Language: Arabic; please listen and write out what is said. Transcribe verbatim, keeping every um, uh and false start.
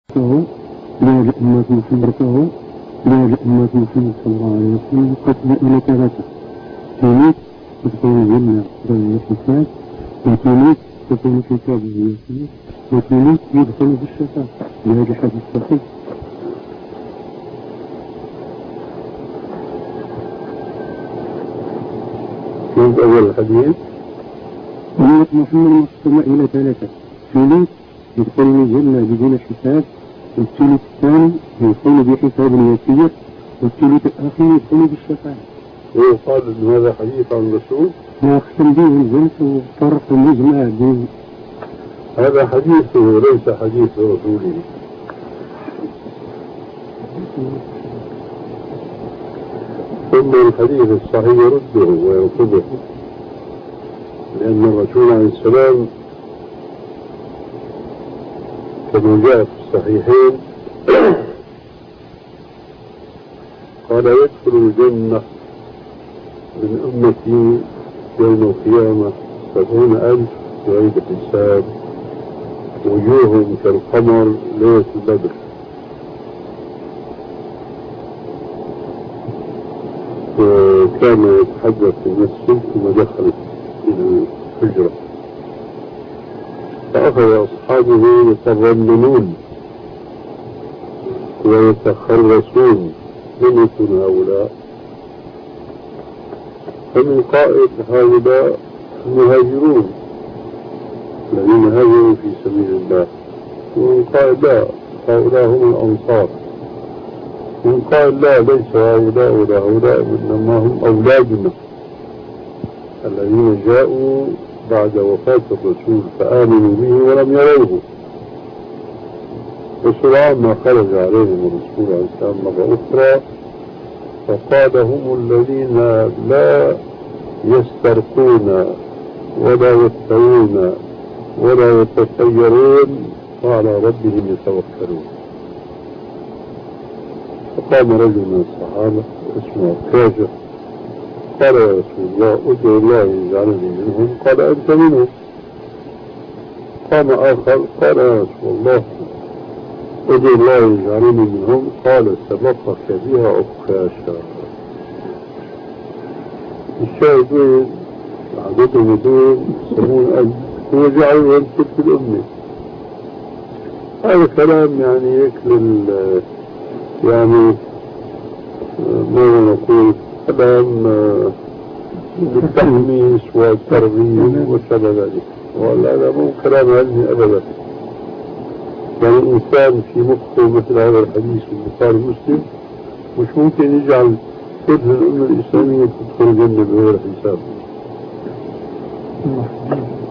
لا لأمة محمد لا لأمة محمد صلى الله عليه وسلم قتل إلى ثلاثة. تونس تكون الجنة بين الحساب، وتونس تكون كتابه يسير، وتونس يدخل بالشفاعة لهذا الحديث الصحيح. في أول الحديث أمة محمد مقسمة إلى ثلاثة. تونس يدخل الجنة بدون حساب، والثلث الثاني يدخل بحساب يسير، والثلث الأخير يدخل بالشفاعة. ويقال أن هذا حديث عن الرسول وأختم به الجنس وطرق مجمع به. هذا حديثه وليس حديث رسوله. ثم الحديث الصحيح يرده ويرفضه، لأن الرسول عليه السلام كما جاء في الصحيحين قال يدخل الجنة من أمتي يوم القيامة سبعون ألف بغير حساب، وجوههم كالقمر ليلة البدر. وكان يتحدث في المسجد ثم دخل إلى الحجرة، فأخذ أصحابه يترنمون ويتخرسون من يكون هؤلاء، فمن قائل هؤلاء المهاجرون الذين هاجروا في سبيل الله، ومن قائل لا هؤلاء هم الأنصار، ومن قائل لا ليس هؤلاء ولا هؤلاء إنما هم أولادنا الذين جاءوا بعد وفاة الرسول فآمنوا به ولم يروه. وسرعان ما خرج عليهم الرسول عليه السلام مرة أخرى فقال هم الذين لا يسترقون ولا يفترون ولا يتطيرون وعلى ربهم يتوكلون. فقام رجل من الصحابة اسمه كاجة قال يا رسول الله ادعو الله يجعلني منهم، قال أنت منهم. قام آخر قال يا رسول الله ادعو الله يجعلني منهم، قال سبقك بها عكاشا. الشاهدين عادتهم دول يسمون أن هو جعلوا ينسب في الأمة. هذا كلام يعني يكل يعني ماذا نقول كلام بالتحميس والترغيب وشبه ذلك، ولا مو كلام علمي أبدا. يعني الإنسان في مخه مثل هذا الحديث في البخاري ومسلم مش ممكن يجعل كل الأمة الإسلامية تدخل الجنة بغير حساب.